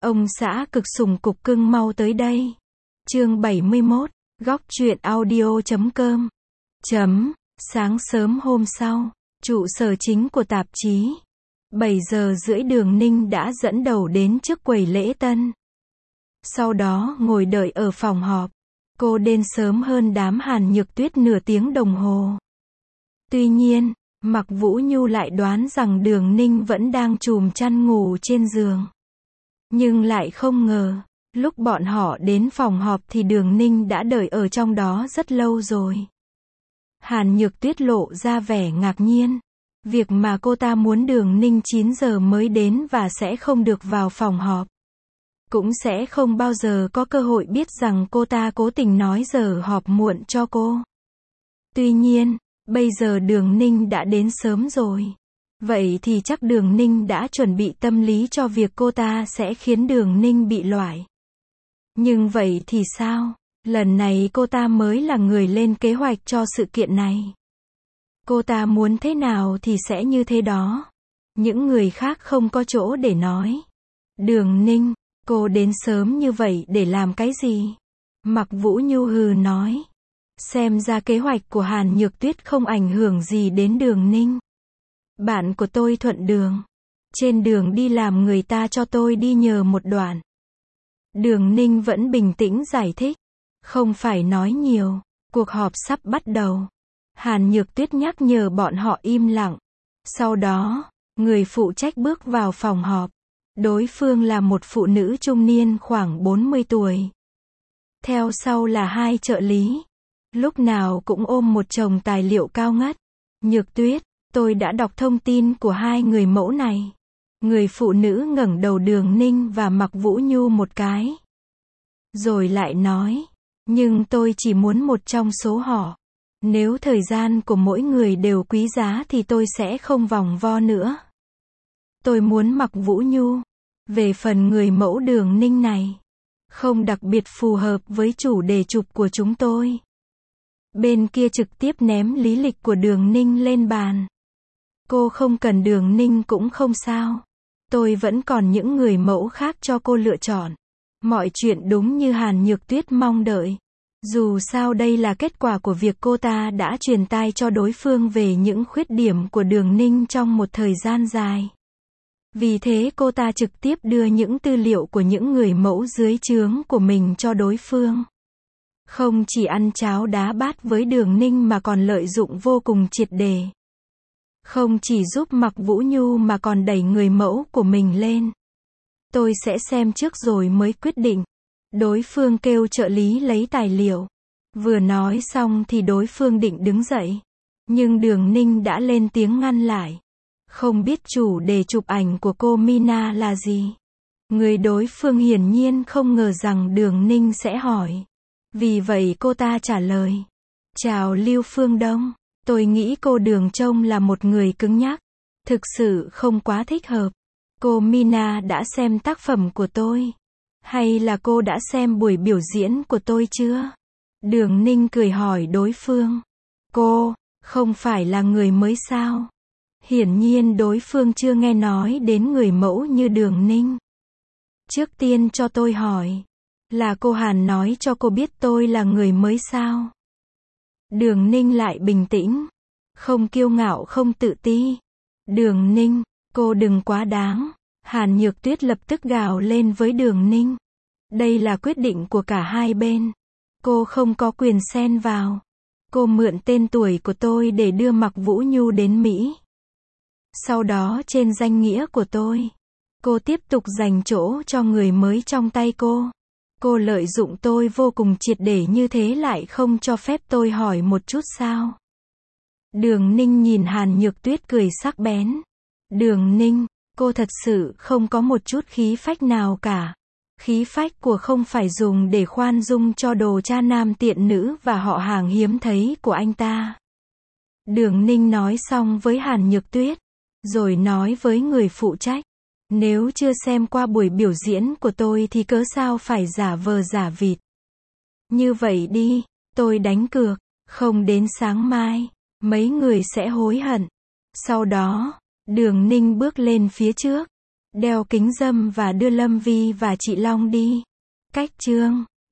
Ông xã cực sủng cục cưng mau tới đây. Chương 71, góc truyện audio.com. Sáng sớm hôm sau, trụ sở chính của tạp chí. 7 giờ rưỡi Đường Ninh đã dẫn đầu đến trước quầy lễ tân. Sau đó ngồi đợi ở phòng họp. Cô đến sớm hơn đám Hàn Nhược Tuyết nửa tiếng đồng hồ. Tuy nhiên, Mạc Vũ Nhu lại đoán rằng Đường Ninh vẫn đang chùm chăn ngủ trên giường. Nhưng lại không ngờ, lúc bọn họ đến phòng họp thì Đường Ninh đã đợi ở trong đó rất lâu rồi. Hàn Nhược Tuyết lộ ra vẻ ngạc nhiên. Việc mà cô ta muốn Đường Ninh 9 giờ mới đến và sẽ không được vào phòng họp. Cũng sẽ không bao giờ có cơ hội biết rằng cô ta cố tình nói giờ họp muộn cho cô. Tuy nhiên, bây giờ Đường Ninh đã đến sớm rồi. Vậy thì chắc Đường Ninh đã chuẩn bị tâm lý cho việc cô ta sẽ khiến Đường Ninh bị loại. Nhưng vậy thì sao? Lần này cô ta mới là người lên kế hoạch cho sự kiện này. Cô ta muốn thế nào thì sẽ như thế đó. Những người khác không có chỗ để nói. Đường Ninh, cô đến sớm như vậy để làm cái gì? Mạc Vũ Nhu hừ nói. Xem ra kế hoạch của Hàn Nhược Tuyết không ảnh hưởng gì đến Đường Ninh. Bạn của tôi thuận đường. Trên đường đi làm người ta cho tôi đi nhờ một đoạn. Đường Ninh vẫn bình tĩnh giải thích. Không phải nói nhiều. Cuộc họp sắp bắt đầu. Hàn Nhược Tuyết nhắc nhở bọn họ im lặng. Sau đó, người phụ trách bước vào phòng họp. Đối phương là một phụ nữ trung niên khoảng 40 tuổi. Theo sau là hai trợ lý. Lúc nào cũng ôm một chồng tài liệu cao ngất. Nhược Tuyết, tôi đã đọc thông tin của hai người mẫu này. Người phụ nữ ngẩng đầu Đường Ninh và Mạc Vũ Nhu một cái. Rồi lại nói, nhưng tôi chỉ muốn một trong số họ. Nếu thời gian của mỗi người đều quý giá thì tôi sẽ không vòng vo nữa. Tôi muốn Mạc Vũ Nhu. Về phần người mẫu Đường Ninh này, không đặc biệt phù hợp với chủ đề chụp của chúng tôi. Bên kia trực tiếp ném lý lịch của Đường Ninh lên bàn. Cô không cần Đường Ninh cũng không sao. Tôi vẫn còn những người mẫu khác cho cô lựa chọn. Mọi chuyện đúng như Hàn Nhược Tuyết mong đợi. Dù sao đây là kết quả của việc cô ta đã truyền tai cho đối phương về những khuyết điểm của Đường Ninh trong một thời gian dài. Vì thế cô ta trực tiếp đưa những tư liệu của những người mẫu dưới trướng của mình cho đối phương. Không chỉ ăn cháo đá bát với Đường Ninh mà còn lợi dụng vô cùng triệt để. Không chỉ giúp Mạc Vũ Nhu mà còn đẩy người mẫu của mình lên. Tôi sẽ xem trước rồi mới quyết định. Đối phương kêu trợ lý lấy tài liệu. Vừa nói xong thì đối phương định đứng dậy. Nhưng Đường Ninh đã lên tiếng ngăn lại. Không biết chủ đề chụp ảnh của cô Mina là gì. Người đối phương hiển nhiên không ngờ rằng Đường Ninh sẽ hỏi. Vì vậy cô ta trả lời. Chào Lưu Phương Đông. Tôi nghĩ cô Đường trông là một người cứng nhắc. Thực sự không quá thích hợp. Cô Mina đã xem tác phẩm của tôi. Hay là cô đã xem buổi biểu diễn của tôi chưa? Đường Ninh cười hỏi đối phương. Cô, không phải là người mới sao? Hiển nhiên đối phương chưa nghe nói đến người mẫu như Đường Ninh. Trước tiên cho tôi hỏi. Là cô Hàn nói cho cô biết tôi là người mới sao? Đường Ninh lại bình tĩnh. Không kiêu ngạo không tự ti. Đường Ninh, cô đừng quá đáng. Hàn Nhược Tuyết lập tức gào lên với Đường Ninh. Đây là quyết định của cả hai bên. Cô không có quyền xen vào. Cô mượn tên tuổi của tôi để đưa Mạc Vũ Nhu đến Mỹ. Sau đó trên danh nghĩa của tôi, cô tiếp tục dành chỗ cho người mới trong tay cô. Cô lợi dụng tôi vô cùng triệt để như thế lại không cho phép tôi hỏi một chút sao? Đường Ninh nhìn Hàn Nhược Tuyết cười sắc bén. Đường Ninh, cô thật sự không có một chút khí phách nào cả. Khí phách của không phải dùng để khoan dung cho đồ cha nam tiện nữ và họ hàng hiếm thấy của anh ta. Đường Ninh nói xong với Hàn Nhược Tuyết, rồi nói với người phụ trách. Nếu chưa xem qua buổi biểu diễn của tôi thì cớ sao phải giả vờ giả vịt. Như vậy đi, tôi đánh cược, không đến sáng mai, mấy người sẽ hối hận. Sau đó, Đường Ninh bước lên phía trước. đeo kính râm và đưa Lâm Vi và chị Long đi. Cách chương